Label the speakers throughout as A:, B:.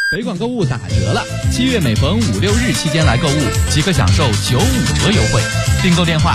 A: 北广购物打折了，7月每逢5、6日期间来购物，即可享受95折优惠。订购电话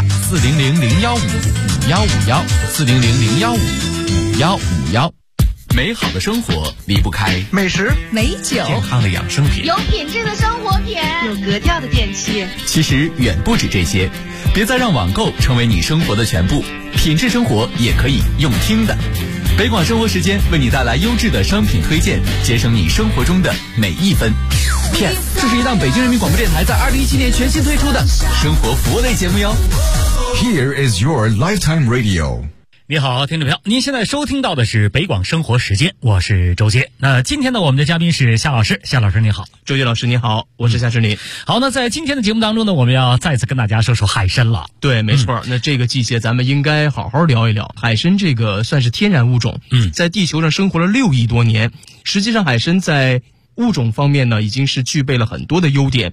A: 400-015-5151，400-015-5151。美好的生活离不开
B: 美食、
C: 美酒、
A: 健康的养生品、
D: 有品质的生活品、
C: 有格调的电器。
A: 其实远不止这些，别再让网购成为你生活的全部，品质生活也可以用听的。北广生活时间为你带来优质的商品推荐，节省你生活中的每一分。PS， 这是一档北京人民广播电台在2017年全新推出的生活服务类节目哟。
B: Here is your lifetime radio。
E: 你好，听众朋友，您现在收听到的是北广生活时间，我是周杰。那今天呢，我们的嘉宾是夏老师，夏老师你好。
F: 周杰老师你好，我是夏志林。
E: 好，那在今天的节目当中呢，我们要再次跟大家说说海参了。
F: 对，没错。那这个季节咱们应该好好聊一聊海参，这个算是天然物种，在地球上生活了6亿多年。实际上海参在物种方面呢，已经是具备了很多的优点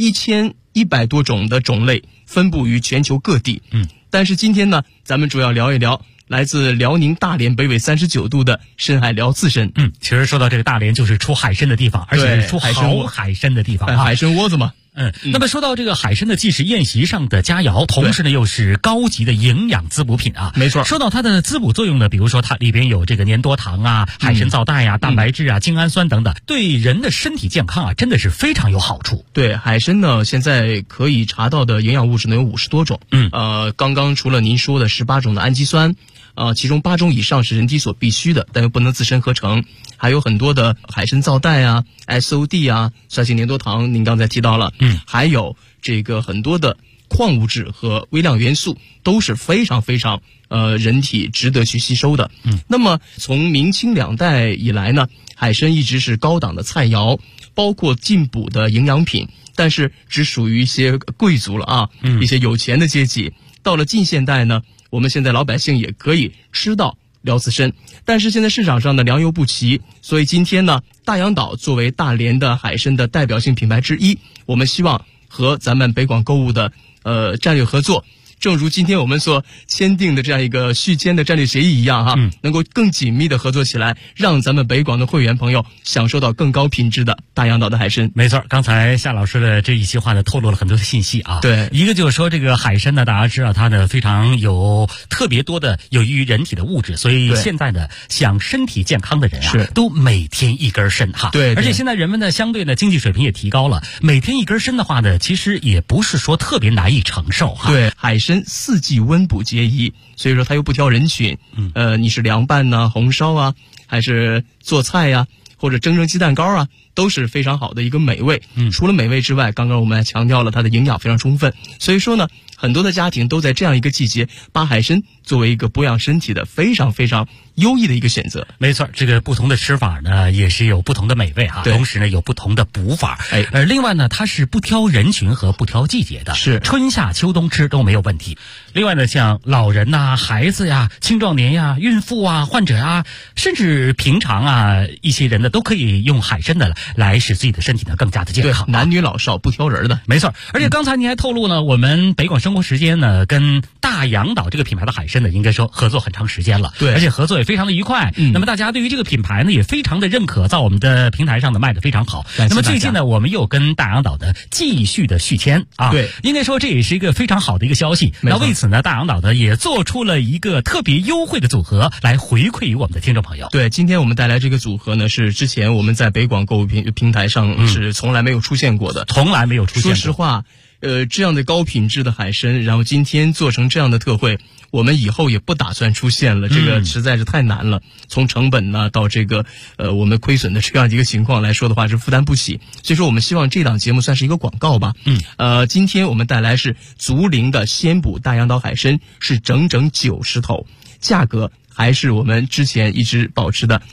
F: ，1100多种的种类分布于全球各地。但是今天呢，咱们主要聊一聊来自辽宁大连北纬39度的深海辽刺参。
E: 其实说到这个大连，就是出海参的地方，而且是出好海参的地方啊，
F: 海参窝子嘛。
E: 那么说到这个海参的，既是宴席上的佳肴，同时呢又是高级的营养滋补品啊。
F: 没错。
E: 说到它的滋补作用呢，比如说它里边有这个粘多糖啊、海参皂苷啊、蛋白质啊、精氨酸等等，对人的身体健康啊真的是非常有好处。
F: 对，海参呢现在可以查到的营养物质呢有50多种。刚刚除了您说的18种的氨基酸，其中8种以上是人体所必须的，但又不能自身合成，还有很多的海参皂苷啊、SOD 啊、酸性粘多糖，您刚才提到了。还有这个很多的矿物质和微量元素都是非常非常人体值得去吸收的。那么从明清2代以来呢，海参一直是高档的菜肴，包括进补的营养品，但是只属于一些贵族了啊，一些有钱的阶级。到了近现代呢，我们现在老百姓也可以吃到辽刺参，但是现在市场上的良莠不齐，所以今天呢，大洋岛作为大连的海参的代表性品牌之一，我们希望和咱们北广购物的战略合作，正如今天我们所签订的这样一个续签的战略协议一样哈，能够更紧密的合作起来，让咱们北广的会员朋友享受到更高品质的大洋岛的海参。
E: 没错，刚才夏老师的这一席话呢，透露了很多的信息啊。
F: 对，
E: 一个就是说这个海参呢，大家知道它呢非常有特别多的有益于人体的物质，所以现在呢想身体健康的人啊，都每天一根参哈。
F: 对，
E: 而且现在人们呢相对呢经济水平也提高了，每天一根参的话呢，其实也不是说特别难以承受哈。
F: 对，海参4季温补皆宜，所以说它又不挑人群。你是凉拌呢、红烧啊，还是做菜呀，或者蒸鸡蛋糕啊，都是非常好的一个美味。除了美味之外，刚刚我们还强调了它的营养非常充分，所以说呢，很多的家庭都在这样一个季节把海参作为一个补养身体的非常非常优异的一个选择。
E: 没错，这个不同的吃法呢，也是有不同的美味哈，同时呢有不同的补法。另外呢，它是不挑人群和不挑季节的，是春夏秋冬吃都没有问题。另外呢，像老人呐、孩子呀、青壮年呀、孕妇啊、患者啊，甚至平常啊一些人呢，都可以用海参的来使自己的身体呢更加的健康。
F: 对，男女老少不挑人的。
E: 没错，而且刚才您还透露呢，我们北广生活时间呢跟大洋岛这个品牌的海参呢，应该说合作很长时间了，对，而且合作也非常的愉快。那么大家对于这个品牌呢也非常的认可，在我们的平台上呢卖得非常好。那么最近呢，我们又跟大洋岛的继续的续签啊，对，应该说这也是一个非常好的一个消息。那为此呢，大洋岛呢也做出了一个特别优惠的组合来回馈于我们的听众朋友。
F: 对，今天我们带来这个组合呢，是之前我们在北广购物平台上是从来没有出现过的，
E: 从来没有出现过。
F: 说实话，这样的高品质的海参，然后今天做成这样的特惠，我们以后也不打算出现了，这个实在是太难了。从成本呢到这个我们亏损的这样一个情况来说的话，是负担不起。所以说我们希望这档节目算是一个广告吧。今天我们带来是竹林的鲜补大洋岛海参，是整整90头，价格还是我们之前一直保持的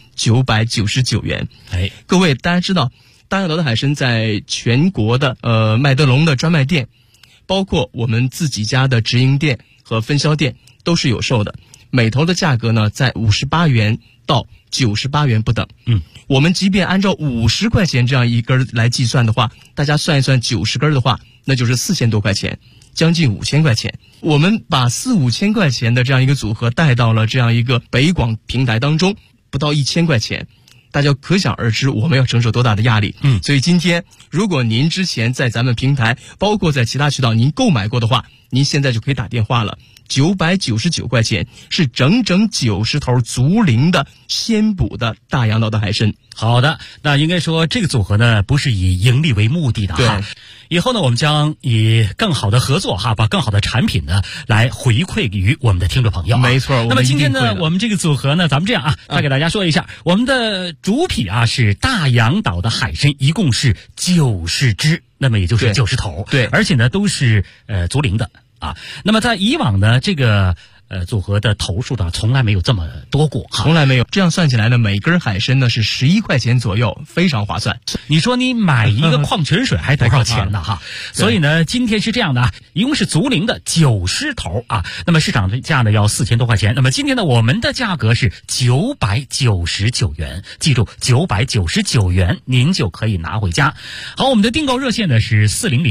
F: 999元。各位大家知道，大洋岛的海参在全国的麦德龙的专卖店，包括我们自己家的直营店和分销店都是有售的，每头的价格呢在58元到98元不等。我们即便按照50块钱这样一根来计算的话，大家算一算90根的话，那就是4000多块钱，将近5000块钱。我们把4、5千块钱的这样一个组合带到了这样一个北广平台当中，不到1000块钱。 大家可想而知我们要承受多大的压力。所以今天如果您之前在咱们平台，包括在其他渠道您购买过的话，您现在就可以打电话了。999块钱是整整90头足龄的鲜补的大洋岛的海参。
E: 好的，那应该说这个组合呢不是以盈利为目的的哈。以后呢我们将以更好的合作哈，把更好的产品呢来回馈于我们的听众朋友。
F: 没错。
E: 那么今天呢我们这个组合呢，咱们这样啊，再给大家说一下，我们的主品啊是大洋岛的海参，一共是90只，那么也就是90头。
F: 对，
E: 而且呢都是足龄的啊。那么在以往呢这个组合的头数呢从来没有这么多过哈，
F: 从来没有。这样算起来呢，每根海参呢是11块钱左右，非常划算。
E: 你说你买一个矿泉水还多少钱呢哈？所以呢，今天是这样的啊，一共是足龄的90头啊，那么市场价呢要4000多块钱。那么今天呢，我们的价格是999元，记住999元，您就可以拿回家。好，我们的订购热线呢是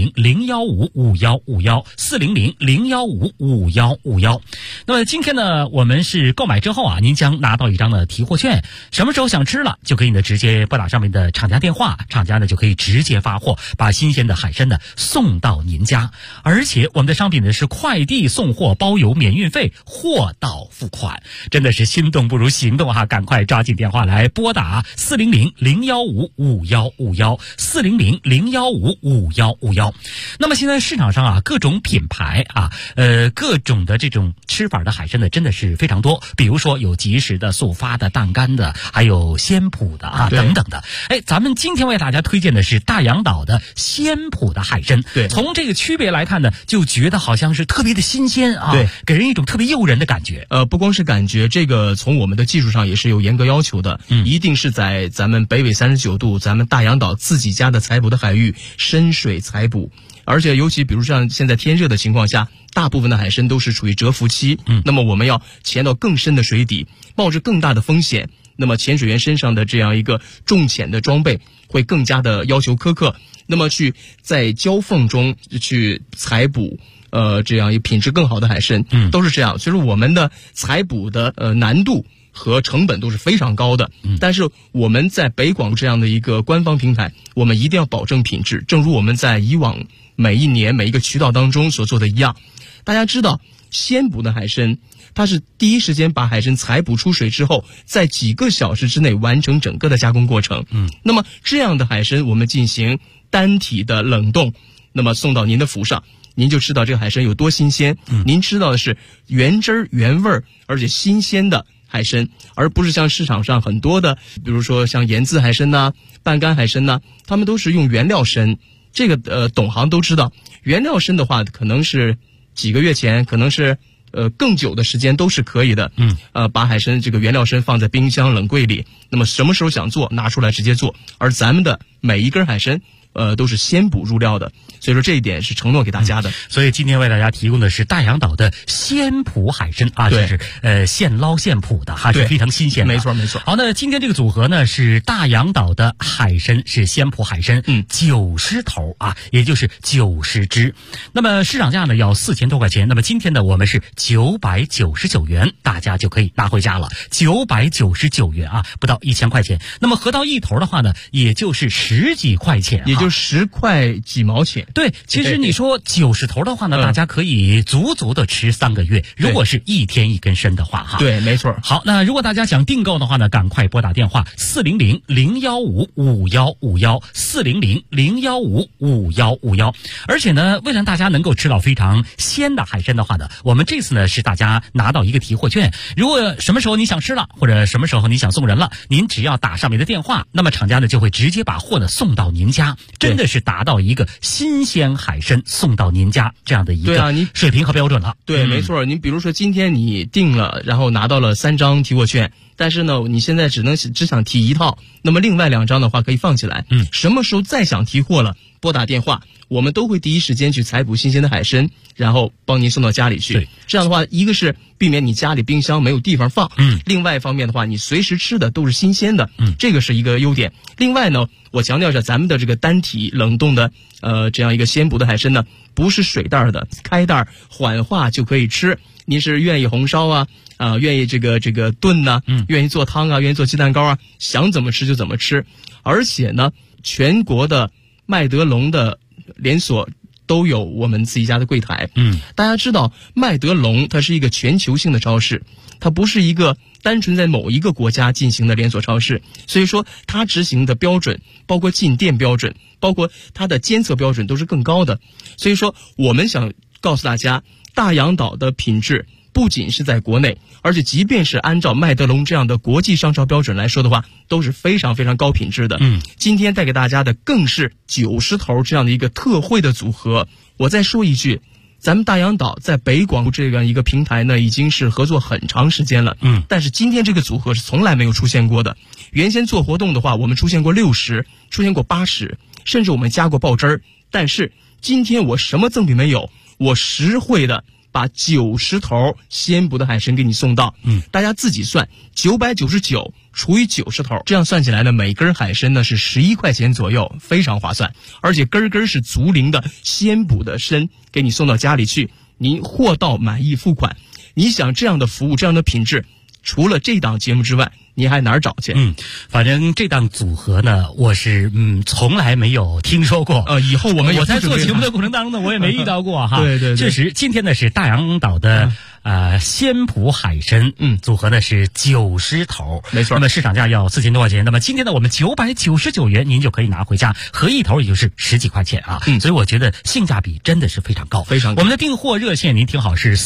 E: 400-015-5151，400-015-5151。那么今天呢，我们是购买之后啊，您将拿到一张的提货券，什么时候想吃了，就可以呢直接拨打上面的厂家电话，厂家呢就可以直接发货，把新鲜的海参呢送到您家。而且我们的商品呢是快递送货，包邮免运费，货到付款，真的是心动不如行动哈！赶快抓紧电话来拨打400-015-5151，400-015-5151。那么现在市场上啊，各种品牌啊，各种的这种吃法的海参呢，真的是非常多。比如说有即食的、速发的、淡干的，还有鲜补的啊等等的。咱们今天为大家推荐的是大洋岛的鲜补的海参。
F: 对，
E: 从这个区别来看呢，就觉得好像是特别的新鲜啊，
F: 对，
E: 给人一种特别诱人的感觉。
F: 不光是感觉，这个从我们的技术上也是有严格要求的，一定是在咱们北纬39度，咱们大洋岛自己家的采捕的海域深水采捕。而且尤其比如像现在天热的情况下，大部分的海参都是处于蛰伏期，那么我们要潜到更深的水底，冒着更大的风险，那么潜水员身上的这样一个重潜的装备会更加的要求苛刻，那么去在礁缝中去采捕这样一品质更好的海参，都是这样。所以说我们的采捕的难度和成本都是非常高的，但是我们在北广这样的一个官方平台，我们一定要保证品质，正如我们在以往每一年每一个渠道当中所做的一样。大家知道鲜捕的海参，它是第一时间把海参采捕出水之后，在几个小时之内完成整个的加工过程。那么这样的海参我们进行单体的冷冻，那么送到您的府上，您就知道这个海参有多新鲜。您吃到的是原汁原味而且新鲜的海参，而不是像市场上很多的，比如说像盐渍海参呐、半干海参呐，他们都是用原料参。这个懂行都知道，原料参的话可能是几个月前，可能是更久的时间都是可以的。把海参这个原料参放在冰箱冷柜里，那么什么时候想做拿出来直接做。而咱们的每一根海参都是鲜捕入料的，所以说这一点是承诺给大家的。
E: 所以今天为大家提供的是大洋岛的鲜捕海参啊，就是现捞现捕的哈，是非常新鲜的。
F: 没错没错。
E: 好，那今天这个组合呢是大洋岛的海参，是鲜捕海参，90头啊，也就是90只。那么市场价呢要4000多块钱，那么今天呢我们是999元，大家就可以拿回家了。999元啊，不到1000块钱。那么合到一头的话呢，也就是10几块钱，
F: 也就10块几毛钱。
E: 对，其实你说90头的话呢，大家可以足足的吃3个月，如果是一天一根参的话哈。
F: 对，没错。
E: 好，那如果大家想订购的话呢，赶快拨打电话400-015-5151，400-015-5151。而且呢，为了大家能够吃到非常鲜的海参的话呢，我们这次呢是大家拿到一个提货券，如果什么时候你想吃了，或者什么时候你想送人了，您只要打上面的电话，那么厂家呢就会直接把货呢送到您家，真的是达到一个新鲜海参送到您家这样的一个水平和标准了。
F: 对，没错。您比如说今天你订了，然后拿到了3张提货券，但是呢你现在只想提1套，那么另外2张的话可以放起来，什么时候再想提货了，拨打电话，我们都会第一时间去采捕新鲜的海参，然后帮您送到家里去。这样的话，一个是避免你家里冰箱没有地方放，另外一方面的话，你随时吃的都是新鲜的，这个是一个优点。另外呢，我强调一下，咱们的这个单体冷冻的这样一个鲜捕的海参呢，不是水袋的，开袋缓化就可以吃。 您是愿意红烧啊，愿意这个炖呐，愿意做汤啊，愿意做鸡蛋糕啊，想怎么吃就怎么吃。而且呢，全国的麦德龙的连锁都有我们自己家的柜台。大家知道麦德龙它是一个全球性的超市，它不是一个单纯在某一个国家进行的连锁超市，所以说它执行的标准，包括进店标准，包括它的监测标准都是更高的。所以说我们想告诉大家，大洋岛的品质不仅是在国内，而且即便是按照麦德龙这样的国际商超标准来说的话，都是非常非常高品质的。今天带给大家的更是90头这样的一个特惠的组合。我再说一句，咱们大洋岛在北广这样一个平台呢，已经是合作很长时间了。但是今天这个组合是从来没有出现过的。原先做活动的话，我们出现过60，出现过80，甚至我们加过爆汁儿。但是今天我什么赠品没有，我实惠的把90头鲜捕的海参给你送到。大家自己算，999除以90头，这样算起来呢，每根海参呢是11块钱左右，非常划算。而且根根是足龄的鲜捕的参，给你送到家里去，您货到满意付款。你想这样的服务，这样的品质，除了这档节目之外，你还哪儿找去？
E: 反正这档组合呢，我是从来没有听说过。
F: 以后我
E: 在做节目的过程当中呢，我也没遇到过哈。
F: 对，
E: 确实，今天呢是大洋岛的鲜捕海参，组合呢是90头，
F: 没错。
E: 那么市场价要4000多块钱，那么今天呢我们999元您就可以拿回家，合一头也就是10几块钱啊。所以我觉得性价比真的是非常高，
F: 非常高。
E: 我们的订货热线您听好是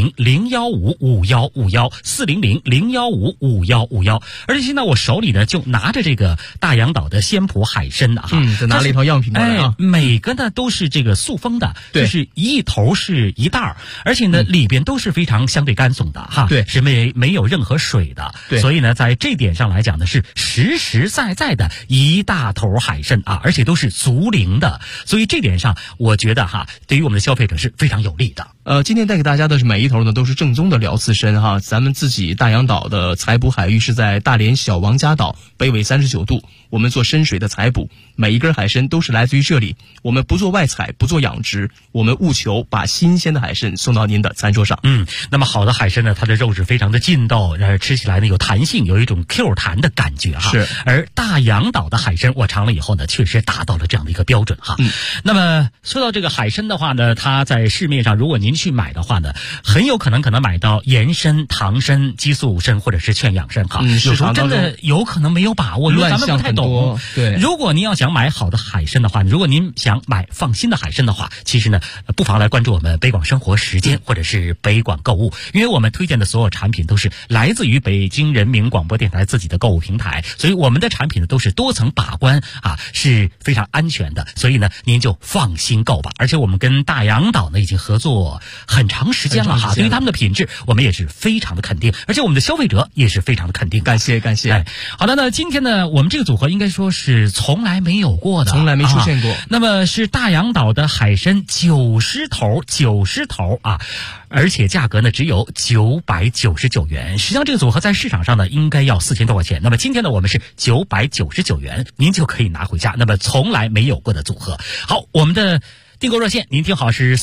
E: 400-015-5151，400-015-5151。而且现在我手里呢就拿着这个大洋岛的鲜捕海参啊，
F: 就拿了一套样品过来啊。
E: 每个呢都是这个塑封的，就是一头是一袋儿，而且呢里边都是非常相对干松的哈，
F: 对，
E: 是没有任何水的，
F: 对，
E: 所以呢在这点上来讲呢是实实在在的一大头海参啊，而且都是足龄的，所以这点上我觉得哈，对于我们的消费者是非常有利的。
F: 今天带给大家的是每一头呢都是正宗的辽刺参哈，咱们自己大洋岛的采捕海域是在大连小王家岛北纬39度，我们做深水的采捕，每一根海参都是来自于这里，我们不做外采，不做养殖，我们务求把新鲜的海参送到您的餐桌上。
E: 那么好的海参呢，它的肉质非常的劲道，吃起来呢有弹性，有一种 Q 弹的感觉哈。
F: 是。
E: 而大洋岛的海参我尝了以后呢，确实达到了这样的一个标准哈。那么说到这个海参的话呢，它在市面上如果您去买的话呢，很有可能买到盐参、糖参、激素参或者是劝氧参哈。有时候真的有可能没有把握，因为咱们不太懂。
F: 对。
E: 如果您要想买好的海参的话，如果您想买放心的海参的话，其实呢，不妨来关注我们北广生活时间或者是北广购物，因为我们推荐的所有产品都是来自于北京人民广播电台自己的购物平台，所以我们的产品呢都是多层把关啊，是非常安全的，所以呢您就放心购吧。而且我们跟大洋岛呢已经合作很长时间了哈，对于他们的品质我们也是非常的肯定，而且我们的消费者也是非常的肯定。
F: 感谢。
E: 好的，那今天呢我们这个组合应该说是从来没有过的，
F: 从来没出现过。
E: 那么是大洋岛的海参90头啊，而且价格呢只有999元。实际上这个组合在市场上呢应该要4000多块钱，那么今天呢我们是999元，您就可以拿回家，那么从来没有过的组合。好，我们的订购热线您听好是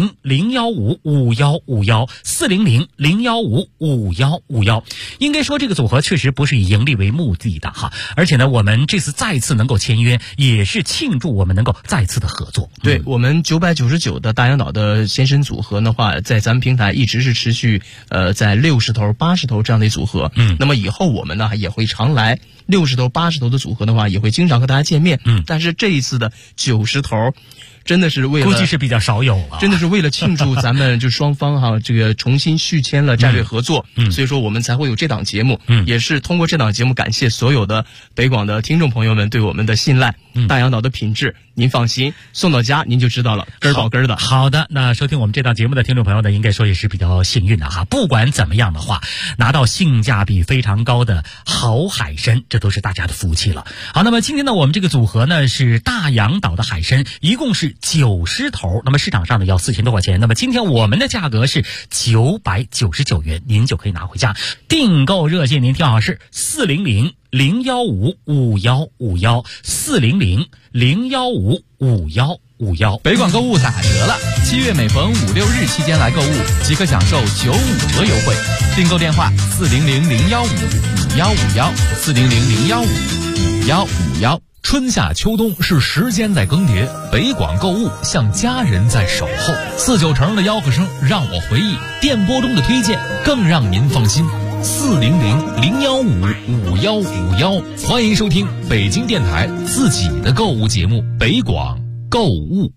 E: 400-015-5151，400-015-5151。应该说这个组合确实不是以盈利为目的的哈，而且呢我们这次再次能够签约，也是庆祝我们能够再次的合作。
F: 对，我们999的大洋岛的鲜参组合的话，在咱们平台一直是持续在60头、80头这样的组合。那么以后我们呢也会常来60头、80头的组合的话，也会经常和大家见面。但是这一次的90头。真的是为了，
E: 估计是比较少有了。
F: 真的是为了庆祝咱们就双方哈这个重新续签了战略合作，所以说我们才会有这档节目，也是通过这档节目感谢所有的北广的听众朋友们对我们的信赖。大洋岛的品质您放心，送到家您就知道了，根儿保根儿的。
E: 好的，那收听我们这档节目的听众朋友呢，应该说也是比较幸运的哈。不管怎么样的话，拿到性价比非常高的好海参，这都是大家的福气了。好，那么今天呢，我们这个组合呢是大洋岛的海参，一共是90头，那么市场上呢要4000多块钱，那么今天我们的价格是999元，您就可以拿回家。订购热线您听好是400-015-5151，400-015-5151。 5551。
A: 北广购物打折了，7月每逢5、6日期间来购物，即可享受95折优惠。订购电话400-015-5151，400-015-5151。春夏秋冬是时间在更迭，北广购物像家人在守候。49成的吆喝声让我回忆，电波中的推荐更让您放心。400-015-5151，欢迎收听北京电台自己的购物节目《北广购物》。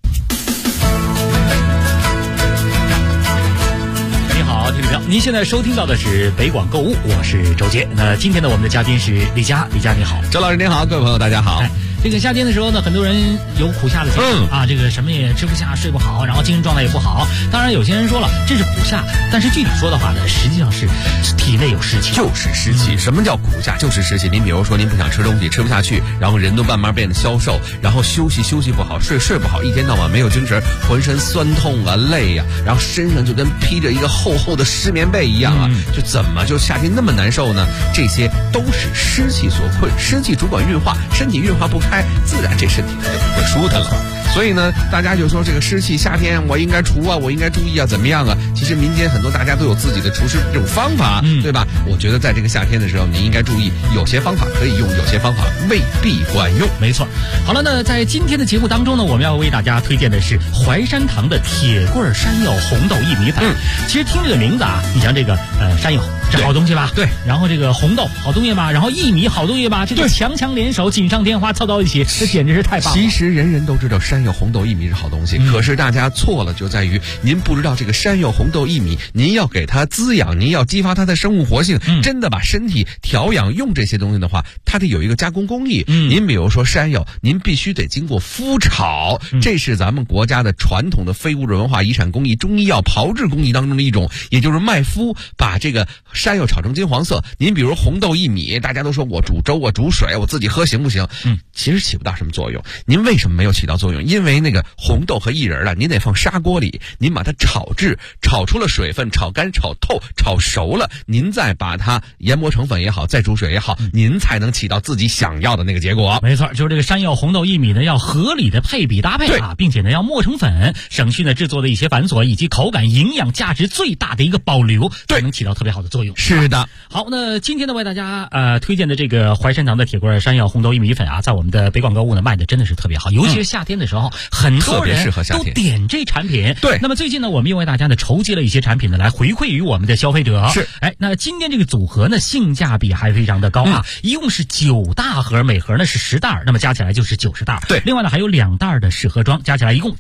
E: 你好，听众朋友，您现在收听到的是北广购物，我是周杰。那今天呢，我们的嘉宾是李佳，李佳你好。
D: 周老师您好，各位朋友大家好。
E: 这个夏天的时候呢，很多人有苦夏的情况啊，这个什么也吃不下，睡不好，然后精神状态也不好。当然有些人说了这是苦夏，但是具体说的话呢，实际上是体内有湿气，
D: 就是湿气。什么叫苦夏？就是湿气。您比如说您不想吃东西，吃不下去，然后人都慢慢变得消瘦，然后休息不好，睡不好，一天到晚没有精神，浑身酸痛啊，累呀，然后身上就跟披着一个厚厚的湿棉被一样啊，就怎么就夏天那么难受呢？这些都是湿气所困，湿气主管运化，身体运化不开，自然这身体它就不会舒坦了。所以呢，大家就说这个湿气，夏天我应该除啊，我应该注意啊，怎么样啊？其实民间很多大家都有自己的除湿这种方法，对吧？我觉得在这个夏天的时候，您应该注意，有些方法可以用，有些方法未必管用。
E: 没错。好了，那在今天的节目当中呢，我们要为大家推荐的是淮山堂的铁棍山药红豆薏米粉。其实听这个名字啊，你像这个山药这好东西吧？对。然后这个红豆好东西吧？然后薏米好东西吧？这个强强联手，锦上添花，凑到一起，这简直是太棒了。
D: 其实人人都知道山药红豆薏米是好东西，可是大家错了就在于您不知道这个山药红豆薏米，您要给它滋养，您要激发它的生物活性，真的把身体调养用这些东西的话，它得有一个加工工艺。您比如说山药，您必须得经过麸炒，这是咱们国家的传统的非物质文化遗产工艺，中医药炮制工艺当中的一种，也就是麦麸把这个山药炒成金黄色。您比如红豆薏米，大家都说我煮粥我煮水我自己喝行不行？其实起不到什么作用。您为什么没有起到作用？因为那个红豆和薏仁啊，您得放砂锅里，您把它炒制，炒出了水分，炒干炒透炒熟了，您再把它研磨成粉也好，再煮水也好，您才能起到自己想要的那个结果。
E: 没错，就是这个山药红豆薏米呢，要合理的配比搭配啊，并且呢要磨成粉，省去呢制作的一些繁琐，以及口感营养价值最大的一个保留，才能起到特别好的作用。
D: 是的。
E: 好，那今天呢为大家推荐的这个淮山堂的铁棍山药红豆薏米粉啊，在我们的北广购物呢卖的真的是特别好，尤其是夏天的时候，很多人都点这产品。
D: 对。
E: 那么最近呢，我们又为大家呢筹集了一些产品呢来回馈于我们的消费者。
D: 是。
E: 那今天这个组合呢性价比还非常的高啊，一共是9大盒，每盒呢是10袋，那么加起来就是90袋。
D: 对。
E: 另外呢还有2袋的试盒装，加起来一共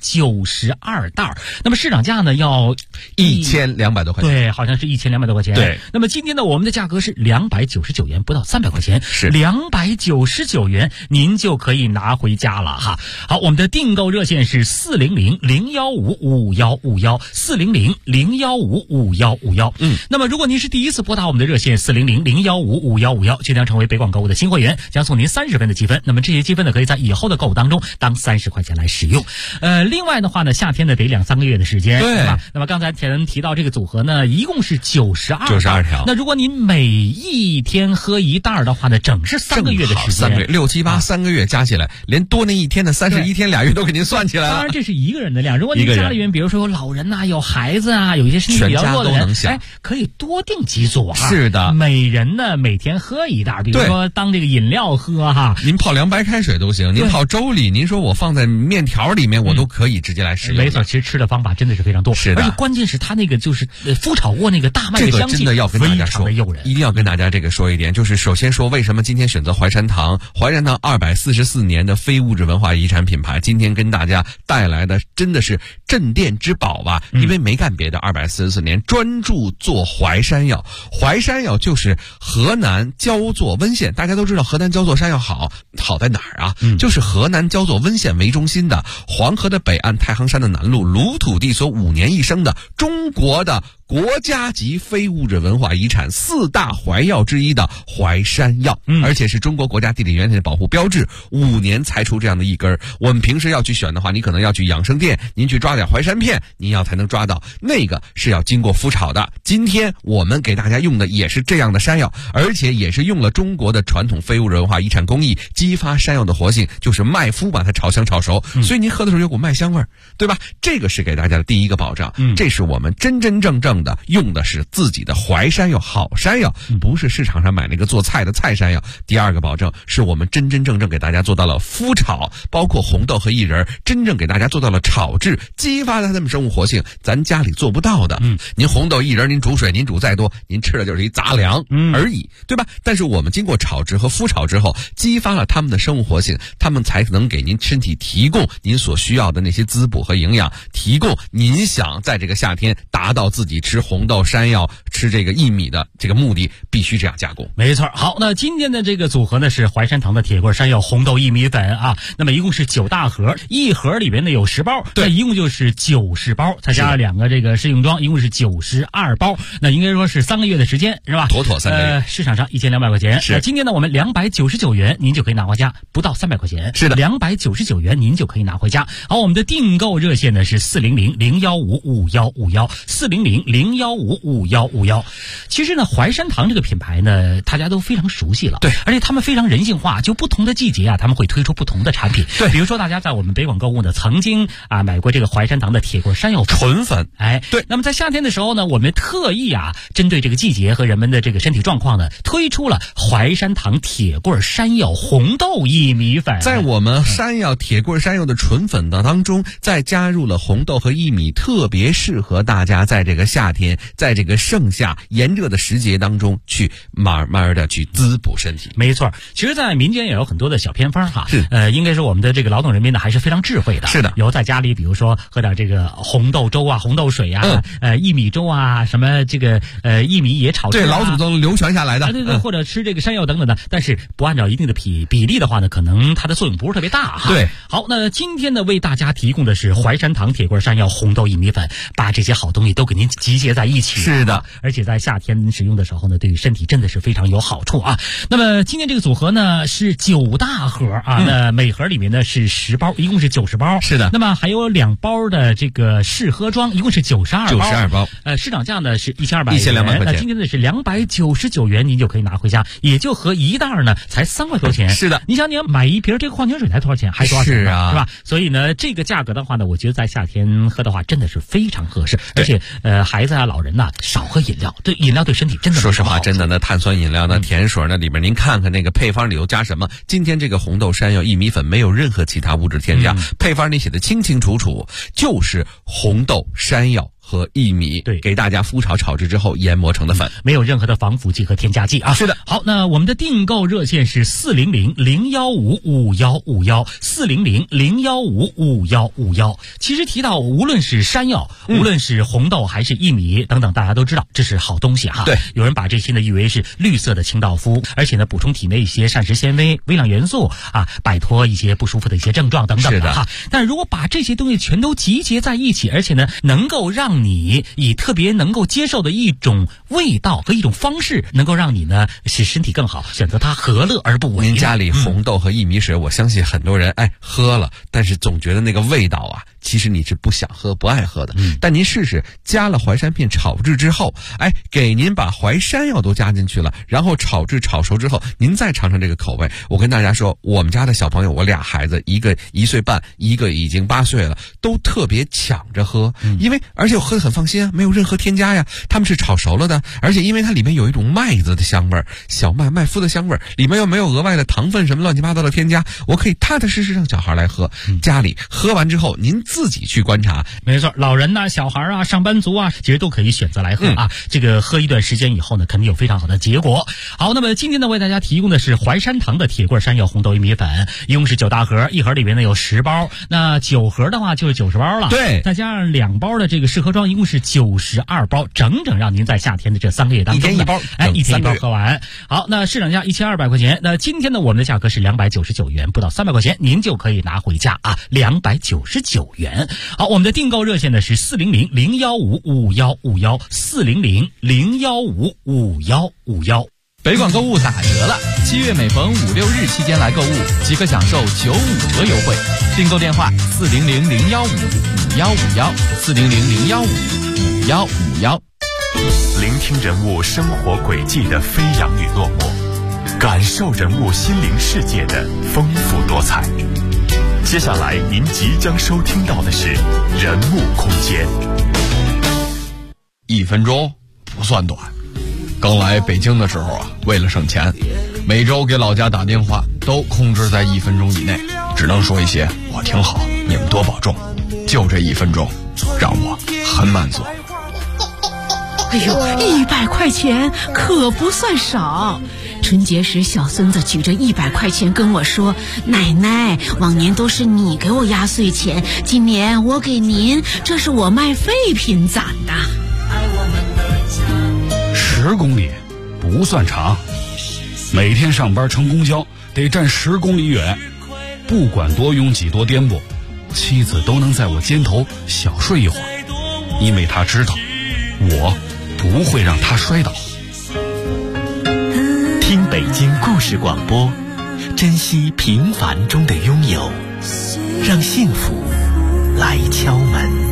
E: 92袋。那么市场价呢要
D: 1200多块钱。
E: 对，好像是1200多块钱。
D: 对。
E: 那么今天呢我们的价格是299元，不到300块钱，
D: 是
E: 299元，您就可以拿回家了哈。好，我们的订购热线是400-015-5151，400-015-5151。那么如果您是第一次拨打我们的热线400-015-5151，就将成为北广购物的新会员，将送您30分的积分。那么这些积分呢，可以在以后的购物当中当30块钱来使用。另外的话呢，夏天呢得2-3个月的时间，对吧？那么刚才前提到这个组合呢，一共是92
D: 条。
E: 那如果您每一天喝1袋的话呢，整是3个月的时间
D: ，3个月6、7、8 3个月加起来，连多那一天的31天2月都给您算起来了。
E: 当然这是一个人的量，如果您家里面比如说有老人呐、有孩子啊，有一些身体比较弱的人，可以多订几组啊。
D: 是的，
E: 每人呢每天喝1袋，比如说当这个饮料喝哈，
D: 您泡凉白开水都行，您泡粥里，您说我放在面条里面，我都可以直接来使用。
E: 没错，其实吃的方法真的是非常多，
D: 是的，
E: 而且关键是它那个就是麸炒过那个大麦的香气，
D: 真的要跟大家说，
E: 诱人，
D: 一定要跟大家这个说一点，就是首先说为什么今天选择淮山堂244年的非物质文化遗产品牌，今天跟大家带来的真的是镇店之宝吧，因为没干别的，244年专注做淮山药。淮山药就是河南焦作温县，大家都知道河南焦作山药好在哪儿啊？就是河南焦作温县为中心的黄河的北岸太行山的南麓，鲁土地所5年一生的中国的国家级非物质文化遗产4大怀药之一的淮山药，而且是中国国家地理原体的保护标志，5年才出这样的一根。我们平时要去选的话，你可能要去养生店，您去抓点淮山片，您要才能抓到，那个是要经过麸炒的。今天我们给大家用的也是这样的山药，而且也是用了中国的传统非物质文化遗产工艺，激发山药的活性，就是麦麸把它炒香炒熟，所以您喝的时候有股麦香味儿，对吧？这个是给大家的第一个保障，这是我们真真正正的用的是自己的淮山药，好山药，不是市场上买那个做菜的菜山药。第二个保证是我们真真正正给大家做到了麸炒，包括红豆和薏仁，真正给大家做到了炒制，激发它们生物活性，咱家里做不到的。您红豆薏仁您煮水您煮再多，您吃的就是一杂粮而已，对吧？但是我们经过炒制和麸炒之后，激发了它们的生物活性，它们才能给您身体提供您所需要的那些滋补和营养，提供您想在这个夏天达到自己吃红豆山药吃这个薏米的这个目的，必须这样加工。
E: 没错。好，那今天的这个组合呢是淮山堂的铁棍山药红豆薏米粉啊，那么一共是9大盒，一盒里面呢有10包，那一共就是90包，再加上2个这个试用装，一共是92包，那应该说是3个月的时间，是吧？
D: 妥妥3个月。
E: 市场上1200块钱，是今天呢我们299元您就可以拿回家，不到300块钱，
D: 是的
E: ，299元您就可以拿回家。好，我们的订购热线呢是400-015-5151，400-015-5151。其实呢，淮山堂这个品牌呢，大家都非常熟悉了，
D: 对，
E: 而且他们非常人性化，就不同的季节啊，他们会推出不同的产品，
D: 对，
E: 比如说大家在我们北广购物呢，曾经啊买过这个淮山堂的铁棍山药
D: 纯粉，
E: 哎，对。那么在夏天的时候呢，我们特意啊，针对这个季节和人们的这个身体状况呢，推出了淮山堂铁棍山药红豆薏米粉。
D: 在我们山药铁棍山药的纯粉的当中，再加入了红豆和薏米，特别适合大家在这个夏天，在这个盛夏炎热的时节当中去慢慢的去滋补身体。
E: 没错，其实在民间也有很多的小偏方哈，
D: 是
E: 应该说我们的这个劳动人民呢还是非常智慧的。
D: 是的，
E: 有在家里比如说喝点这个红豆粥啊、红豆水啊、薏米粥啊，什么这个薏米也炒吃，
D: 对，老祖宗流传下来的，
E: 对对，或者吃这个山药等等的，但是不按照一定的比例的话呢，可能它的作用不是特别大哈。
D: 对，
E: 好，那今天呢为大家提供的是淮山堂铁棍山药红豆薏米粉，把这些好东西都给您集结在一起。
D: 是的，
E: 而且在夏天使用的时候呢，对于身体真的是非常有好处啊。那么今天这个组合呢是9大盒啊，那每盒里面呢是10包，一共是90包。
D: 是的，
E: 那么还有2包的这个试喝装，一共是92包。市场价呢是1200元，
D: 块钱。
E: 那今天呢是299元，您就可以拿回家，也就和一袋呢才3块多钱。
D: 是的，
E: 你想你要买一瓶这个矿泉水才多少钱？还多少钱？
D: 是啊，
E: 是吧？所以呢，这个价格的话呢，我觉得在夏天喝的话真的是非常合适。而且孩子啊、老人呐，少喝饮料，对饮料对身体真的
D: 说实话，真的那碳酸饮料那甜水那里面，您看看那个配方里头加什么？今天这个红豆山药薏米粉没有任何其他物质添加，配方里写的清清楚楚，就是红豆山药和薏米，对，给大家麸炒炒制之后研磨成的粉，
E: 没有任何的防腐剂和添加剂啊。
D: 是的。
E: 好，那我们的订购热线是400-015-5151，400-015-5151。其实提到无论是山药，无论是红豆还是薏米等等，大家都知道这是好东西哈。
D: 对，
E: 有人把这些呢誉为是绿色的清道夫，而且呢补充体内一些膳食纤维、微量元素啊，摆脱一些不舒服的一些症状等等的哈。但如果把这些东西全都集结在一起，而且呢能够让你以特别能够接受的一种味道和一种方式，能够让你呢使身体更好，选择它何乐而不为？
D: 您家里红豆和薏米水，我相信很多人喝了，但是总觉得那个味道啊，其实你是不想喝、不爱喝的。但您试试加了淮山片炒制之后，给您把淮山药都加进去了，然后炒制炒熟之后，您再尝尝这个口味。我跟大家说，我们家的小朋友，我俩孩子，一个1岁半，一个已经8岁了，都特别抢着喝，而且我喝得很放心啊，没有任何添加呀，他们是炒熟了的，而且因为它里面有一种麦子的香味儿，小麦麦麸的香味儿，里面又没有额外的糖分什么乱七八糟的添加，我可以踏踏实实让小孩来喝。家里喝完之后，您自己去观察。
E: 没错，老人呐、小孩啊、上班族啊，其实都可以选择来喝啊。这个喝一段时间以后呢，肯定有非常好的结果。好，那么今天呢，为大家提供的是淮山堂的铁棍山药红豆薏米粉，一共是9大盒，一盒里面呢有10包，那9盒的话就是90包了。
D: 对，
E: 再加上2包的这个适合盒装一共是92包，整整让您在夏天的这3个月当中呢，一天一包喝完。好，那市场价1200块钱，那今天呢我们的价格是299元，不到300块钱您就可以拿回家啊，299元。好，我们的订购热线呢是400-015-5151，400-015-5151。
A: 北广购物打折了，7月每逢5、6日期间来购物即可享受95折优惠。订购电话400-015-5151，400-015-5151。
G: 聆听人物生活轨迹的飞扬与落寞，感受人物心灵世界的丰富多彩。接下来您即将收听到的是人物空间。
D: 1分钟不算短。刚来北京的时候啊，为了省钱，每周给老家打电话都控制在1分钟以内，只能说一些我挺好，你们多保重。就这1分钟，让我很满足。
H: 哎呦，100块钱可不算少。春节时，小孙子举着100块钱跟我说：“奶奶，往年都是你给我压岁钱，今年我给您，这是我卖废品攒的。
I: ”10公里不算长，每天上班乘公交得站10公里远，不管多拥挤多颠簸，妻子都能在我肩头小睡一会儿，因为她知道我不会让她摔倒。
G: 听北京故事广播，珍惜平凡中的拥有，让幸福来敲门。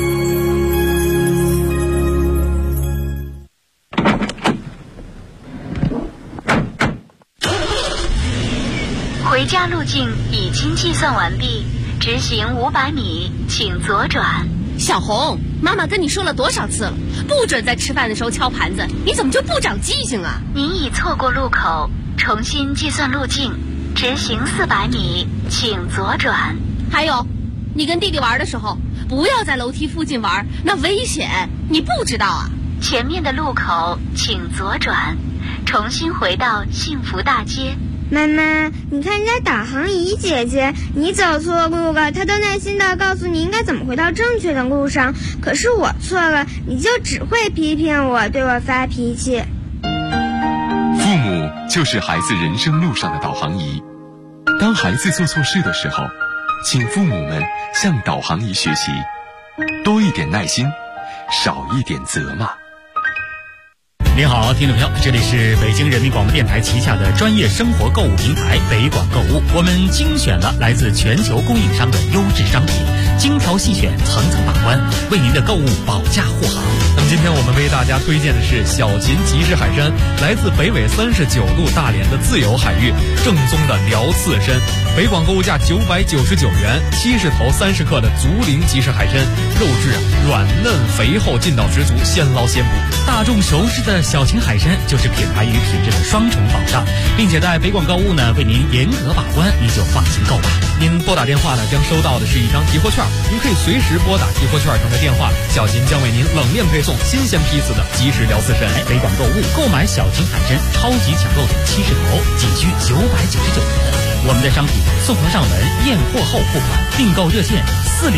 C: 回家路径已经计算完毕，直行500米，请左转。
J: 小红，妈妈跟你说了多少次了，不准在吃饭的时候敲盘子，你怎么就不长记性啊？
C: 您已错过路口，重新计算路径，直行400米，请左转。
J: 还有，你跟弟弟玩的时候，不要在楼梯附近玩，那危险，你不知道啊？
C: 前面的路口请左转，重新回到幸福大街。
K: 妈妈，你看人家导航仪姐姐，你走错路了，她都耐心地告诉你应该怎么回到正确的路上。可是我错了，你就只会批评我，对我发脾气。
L: 父母就是孩子人生路上的导航仪。当孩子做错事的时候，请父母们向导航仪学习，多一点耐心，少一点责骂。
E: 您好，听众朋友，这里是北京人民广播电台旗下的专业生活购物平台北广购物，我们精选了来自全球供应商的优质商品，精挑细选，层层把关，为您的购物保驾护航。
M: 那么今天我们为大家推荐的是小秦集市海参，来自北纬39度大连的自由海域，正宗的辽刺参。北广购物价999元，70头30克的竹林集市海参，肉质软嫩肥厚，劲道十足，现捞现补。
E: 大众熟知的小秦海参就是品牌与品质的双重保障，并且在北广购物呢为您严格把关，您就放心购吧。
M: 您拨打电话呢将收到的是一张提货券，您可以随时拨打提货券上的电话，小秦将为您冷链配送新鲜批次的即食辽刺参。
E: 北广购物购买小秦海参超级抢购点70头，仅需999元。我们的商品送货上门，验货后付款。订购热线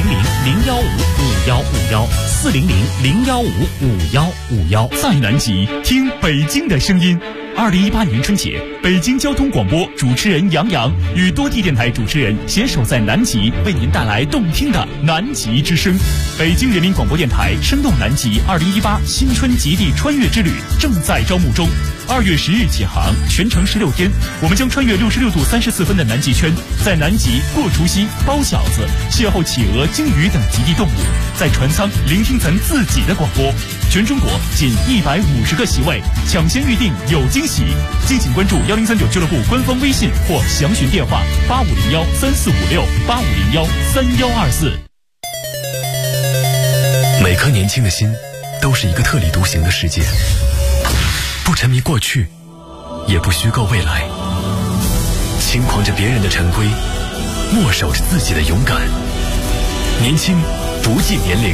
E: 400-015-5151，400-015-5151。
G: 在南极听北京的声音。2018年春节，北京交通广播主持人杨洋与多地电台主持人携手在南极，为您带来动听的南极之声。北京人民广播电台声动南极2018新春极地穿越之旅正在招募中，2月10日起航，全程16天，我们将穿越66度34分的南极圈，在南极过除夕、包饺子，邂逅企鹅、鲸鱼等极地动物，在船舱聆听咱自己的广播。全中国仅150个席位，抢先预定有惊喜。敬请关注1039俱乐部官方微信或详询电话8501-3456，8501-3124。
L: 每颗年轻的心都是一个特立独行的世界，不沉迷过去，也不虚构未来，轻狂着别人的陈规，默守着自己的勇敢。年轻不计年龄。